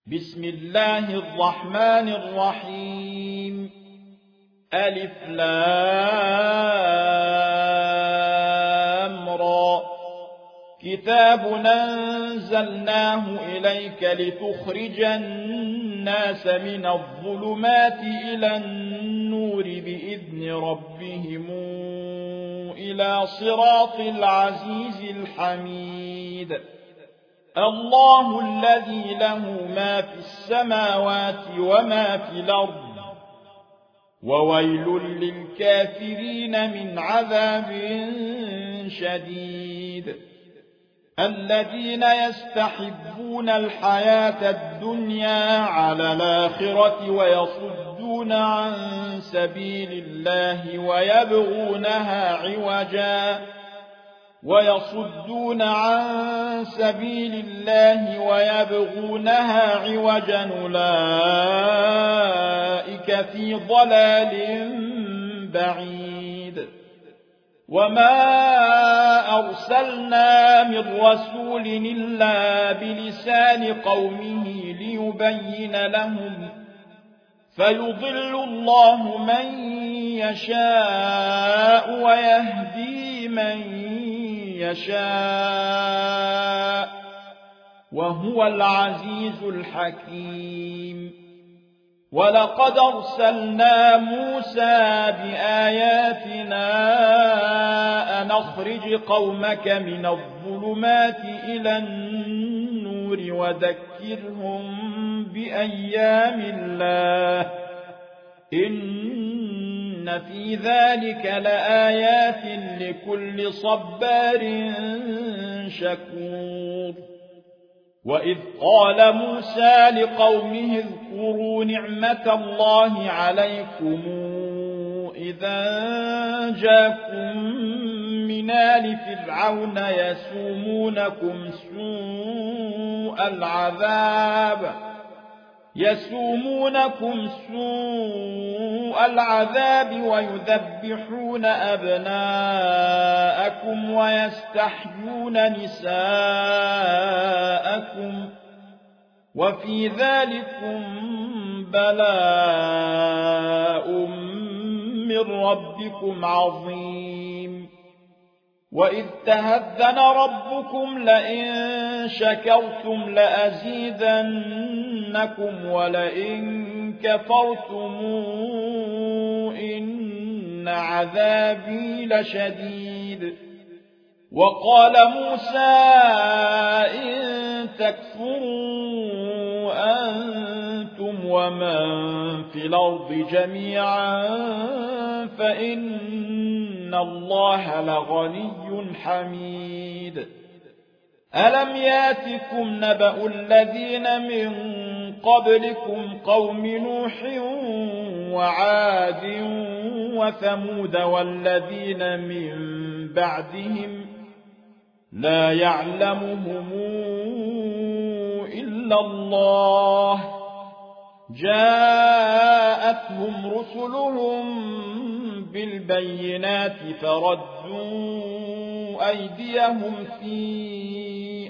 بسم الله الرحمن الرحيم ألف لام را كتاب أنزلناه إليك لتخرج الناس من الظلمات إلى النور بإذن ربهم إلى صراط العزيز الحميد الله الذي له ما في السماوات وما في الأرض وويل للكافرين من عذاب شديد الذين يستحبون الحياة الدنيا على الآخرة ويصدون عن سبيل الله ويبغونها عوجا أولئك في ضلال بعيد وما أرسلنا من رسول إلا بلسان قومه ليبين لهم فيضل الله من يشاء ويهدي من يشاء وهو العزيز الحكيم ولقد أرسلنا موسى بآياتنا أن أخرج قومك من الظلمات إلى النور وذكرهم بأيام الله إن في ذلك لآيات لكل صبار شكور وإذ قال موسى لقومه اذكروا نعمة الله عليكم إذا جاءكم من آل فرعون يسومونكم سوء العذاب ويذبحون أبناءكم ويستحيون نساءكم وفي ذلكم بلاء من ربكم عظيم وإذ تهذن ربكم لئن شكرتم لأزيدنكم ولئن كفرتم إن عذابي لشديد وقال موسى إن تكفروا أنتم ومن في الأرض جميعا فإن الله لغني حميد ألم ياتكم نبأ الذين من قبلكم قوم نوح وعاد وثمود والذين من بعدهم لا يعلمهم إلا الله جاءتهم رسلهم بالبينات فردوا أيديهم في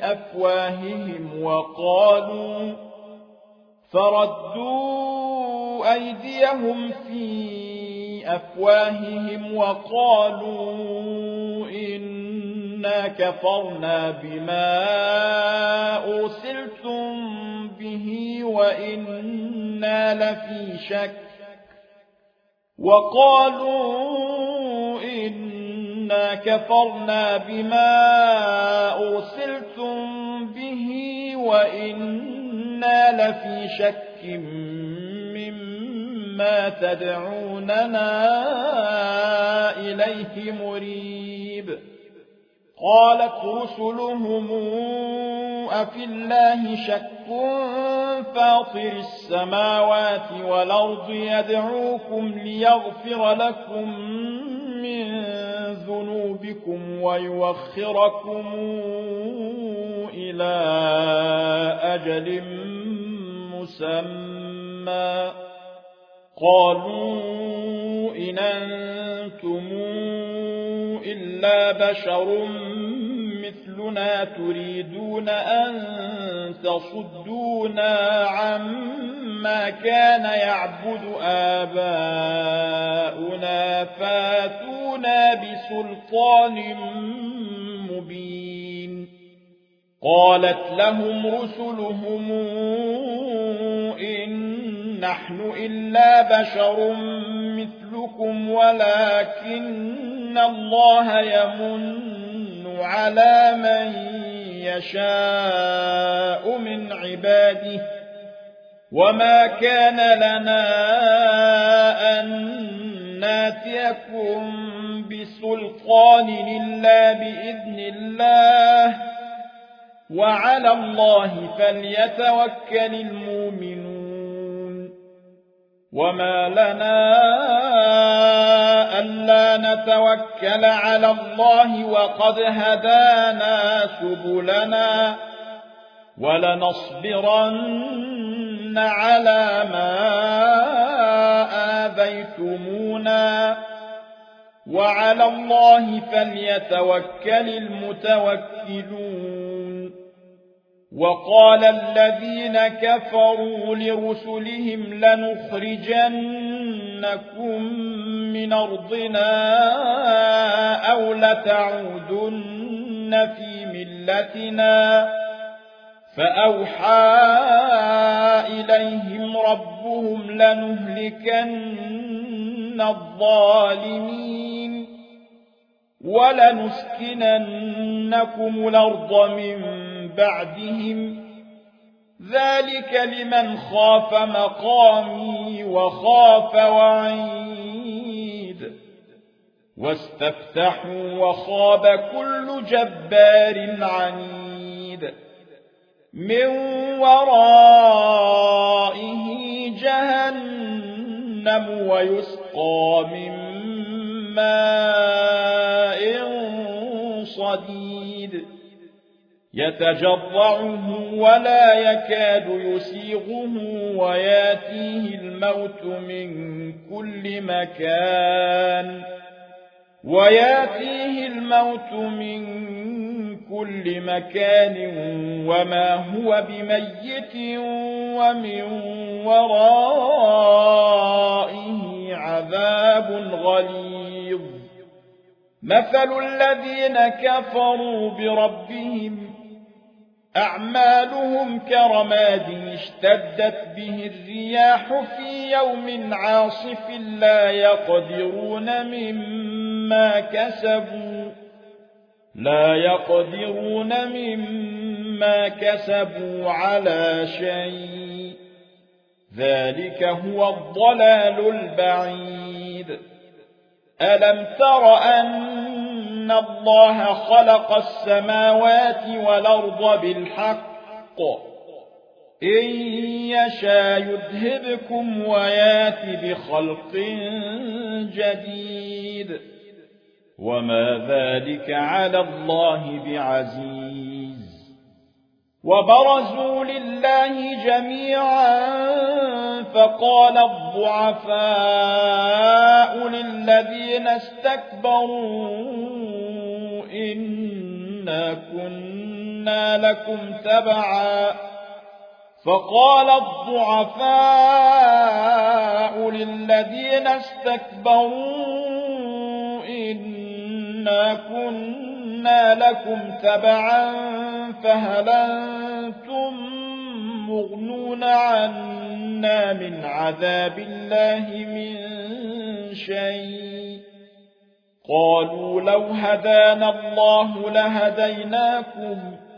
أفواههم وقالوا إنا كفرنا بما أرسلتم به وإنا لفي شك مما تدعوننا إليه مريب قالت رسلهم أفي الله شك فاطر السماوات والأرض يدعوكم ليغفر لكم من ذنوبكم ويوخركم إلى أجل مسمى قالوا إن أنتم إلا بشر مثلنا تريدون أن تصدونا عما كان يعبد آباؤنا فاتونا بسلطان مبين. قالت لهم رسلهم إن نحن إلا بشر مثلكم ولكن الله يمن على من يشاء من عباده وما كان لنا أن ناتيكم بسلطان إلا بإذن الله وعلى الله فليتوكل المؤمنون. وما لنا ألا نتوكل على الله وقد هدانا سبلنا ولنصبرن على ما آذيتمونا وعلى الله فليتوكل المتوكلون. وقال الذين كفروا لرسلهم لنخرجنكم من أرضنا أو لتعودن في ملتنا فأوحى إليهم ربهم لنهلكن الظالمين ولنسكننكم الأرض من بعدهم ذلك لمن خاف مقامي وخاف وعيد. واستفتحوا وخاب كل جبار عنيد من ورائه جهنم ويسقى من ماء صديد يتجرعه ولا يكاد يسيغه وياتيه الموت من كل مكان وما هو بميت ومن ورائه عذاب غليظ. مثل الذين كفروا بربهم أعمالهم كرماد اشتدت به الرياح في يوم عاصف لا يقدرون مما كسبوا على شيء ذلك هو الضلال البعيد. ألم تر أن الله خلق السماوات والأرض بالحق إن يشاء يذهبكم ويات بخلق جديد وما ذلك على الله بعزيز. وبرزوا لله جميعا فقال الضعفاء للذين استكبروا إنا كنا لكم تبعا فهل أنتم مغنون عنا من عذاب الله من شيء؟ قالوا لو هدانا الله لهديناكم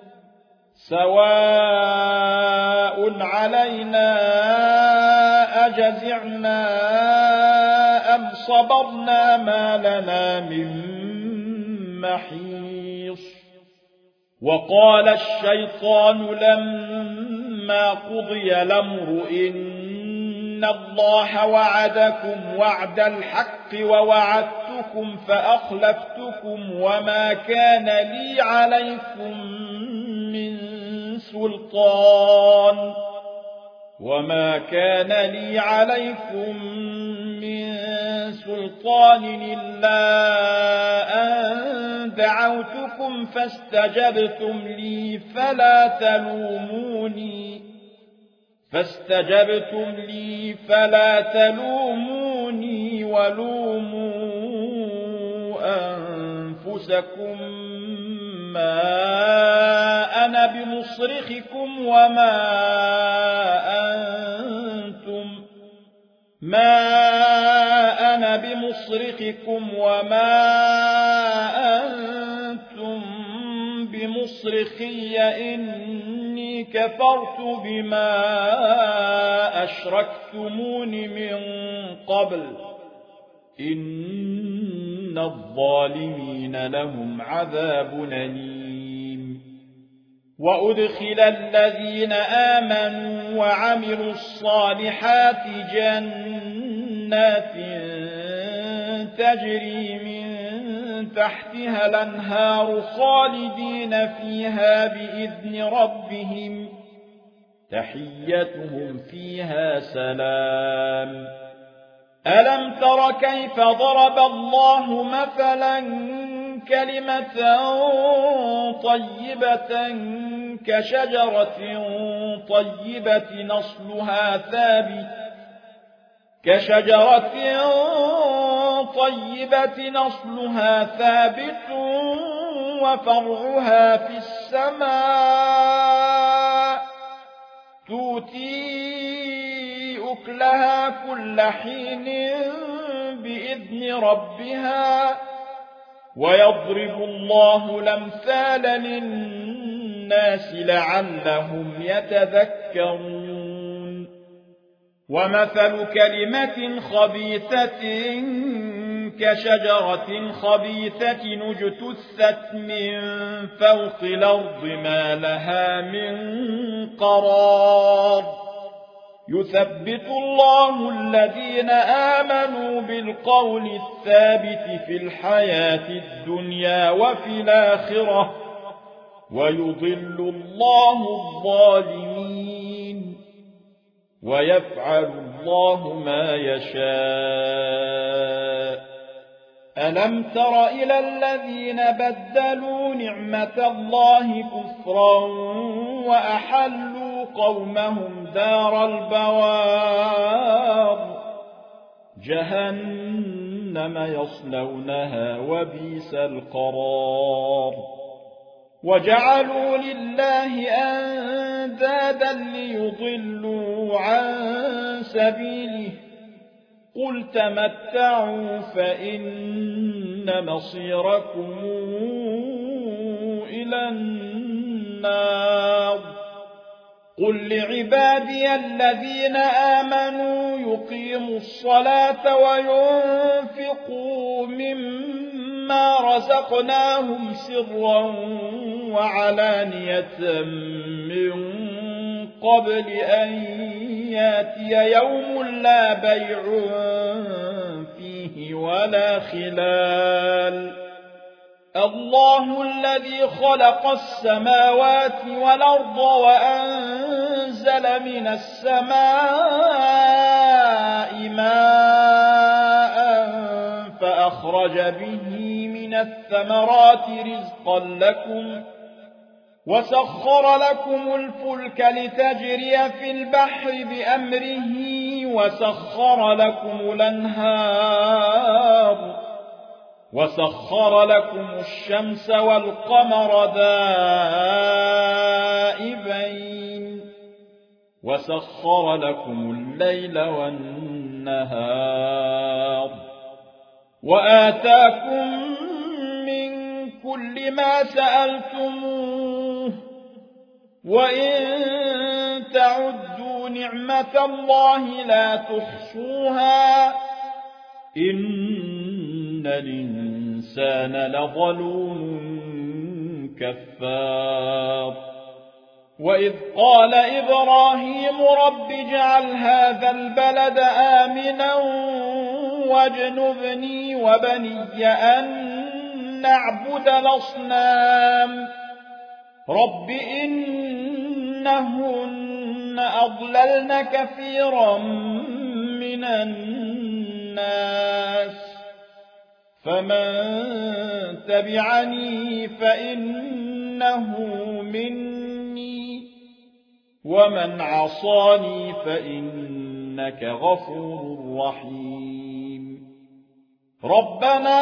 سواء علينا أجزعنا أم صبرنا ما لنا من محيص. وقال الشيطان لما قضي الأمر إن الله وعدكم وعد الحق ووعدتكم فأخلفتكم وما كان لي عليكم من سلطان إلا أن دعوتكم فاستجبتم لي فلا تلوموني ولوموا أنفسكم ما أنا بمصرخكم وما أنتم بمصرخي إني كفرت بما أشركتمون من قبل إن الظالمين لهم عذاب أليم وأدخل الذين آمنوا وعملوا الصالحات جنات تجري من تحتها الأنهار خالدين فيها بإذن ربهم تحيتهم فيها سلام ألم تر كيف ضرب الله مثلا كلمة طيبة كشجرة طيبة نصلها ثابت وفرعها في السماء تؤتي أكلها كل حين بإذن ربها ويضرب الله الأمثال للناس لعلهم يتذكرون ومثل كلمة خبيثة كشجرة خبيثة اجتثت من فوق الأرض ما لها من قرار يثبت الله الذين آمنوا بالقول الثابت في الحياة الدنيا وفي الآخرة ويضل الله الظالمين ويفعل الله ما يشاء ألم تر إلى الذين بدلوا نعمة الله كفرا وأحلوا قومهم دار البوار جهنم يصلونها وبئس القرار وجعلوا لله أندادا ليضلوا عن سبيله قل تمتعوا فإن مصيركم إلى النار قل لعبادي الذين آمنوا يقيموا الصلاة وينفقوا مما رزقناهم سرا وعلانية من قبل أن ياتي يوم لا بيع فيه ولا خلال الله الذي خلق السماوات والأرض وأنزل من السماء ماء فأخرج به من الثمرات رزقا لكم وسخر لكم الفلك لتجري في البحر بأمره وسخر لكم الأنهار وسخر لكم الشمس والقمر دائبين وسخر لكم الليل والنهار وآتاكم من كل ما سألتموه وإن تعدوا نعمة الله لا تحصوها إن الإنسان لظلوم كفار وإذ قال إبراهيم رب اجعل هذا البلد آمنا واجنبني وبني أن نعبد الأصنام رب إنهن أضللن كثيرا من الناس فمن تبعني فإنه مني ومن عصاني فإنك غفور رحيم ربنا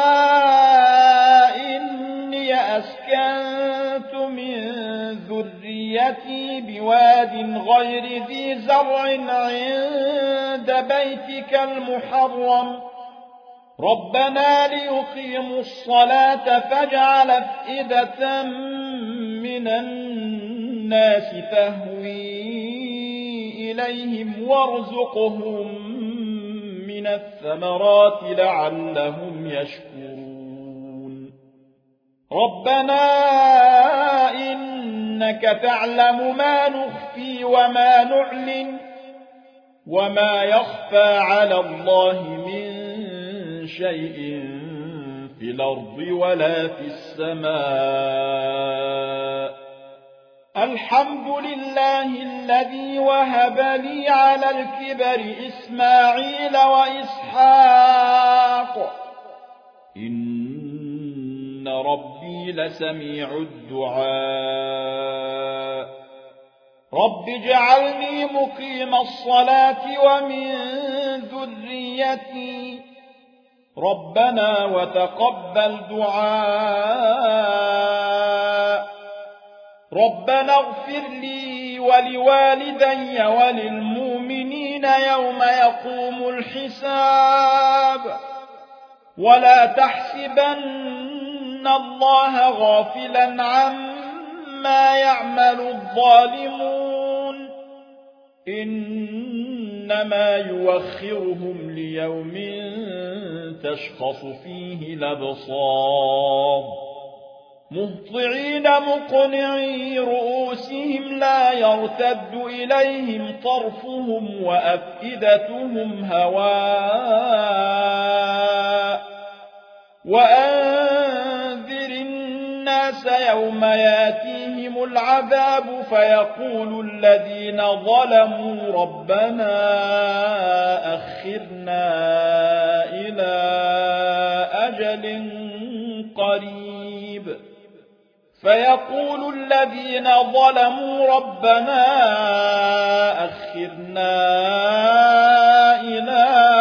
إني أسكنت من ذريتي بواد غير ذي زرع عند بيتك المحرم ربنا ليقيموا الصلاة فاجعل أفئدة من الناس تهوي إليهم وارزقهم من الثمرات لعلهم يشكرون ربنا إنك تعلم ما نخفي وما نعلن وما يخفى على الله من شيء في الأرض ولا في السماء الحمد لله الذي وهب لي على الكبر إسماعيل وإسحاق إن ربي لسميع الدعاء رب اجعلني مقيم الصلاة ومن ذريتي ربنا وتقبل دعاء ربنا اغفر لي ولوالدي وللمؤمنين يوم يقوم الحساب ولا تحسبن الله غافلا عما يعمل الظالمون إنما يوخرهم ليوم تشخص فيه الأبصار مهطعين مقنعي رؤوسهم لا يرتد إليهم طرفهم وأفئدتهم هواء وأنذر الناس يوم ياتيهم العذاب فيقول الذين ظلموا ربنا أخرنا إلى أجل قريب فيقول الذين ظلموا ربنا أخرنا إلى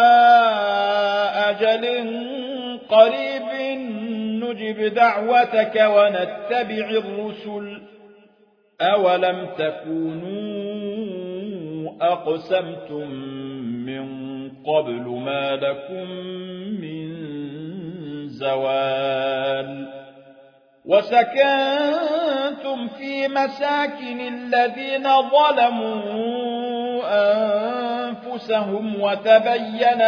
أجل قريب نجب دعوتك ونتبع الرسل أولم تكونوا أقسمتم من قبل ما لكم من زوال وسكنتم في مساكن الذين ظلموا أنفسهم وتبين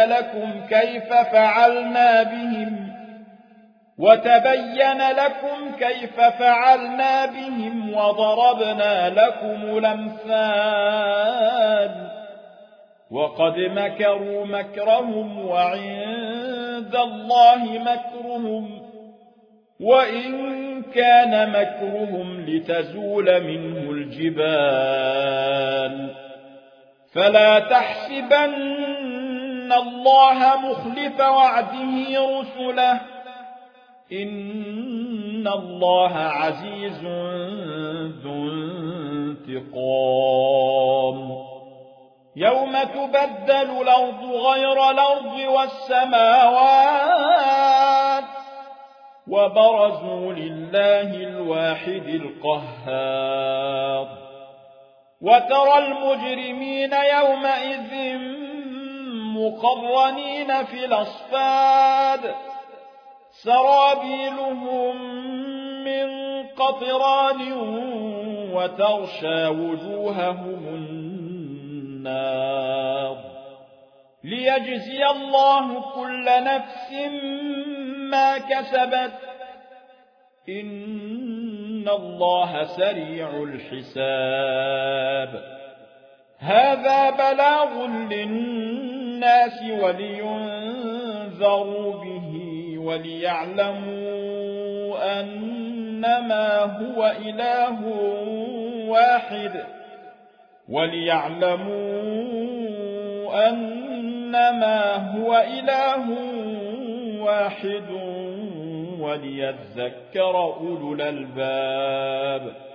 لكم كيف فعلنا بهم وضربنا لكم الأمثال وقد مكروا مكرهم وعند الله مكرهم وإن كان مكرهم لتزول منه الجبال فلا تحسبن الله مخلف وعده رسله إن الله عزيز ذو انتقام يوم تبدل الأرض غير الأرض والسماوات وبرزوا لله الواحد القهار وترى المجرمين يومئذ مقرنين في الأصفاد سرابيلهم من قطران وتغشى وجوههم النار ليجزي الله كل نفس ما كسبت إن الله سريع الحساب هذا بلاغ للناس ولينذروا به وليعلموا أنما هو إله واحد وليذكر أولو الألباب.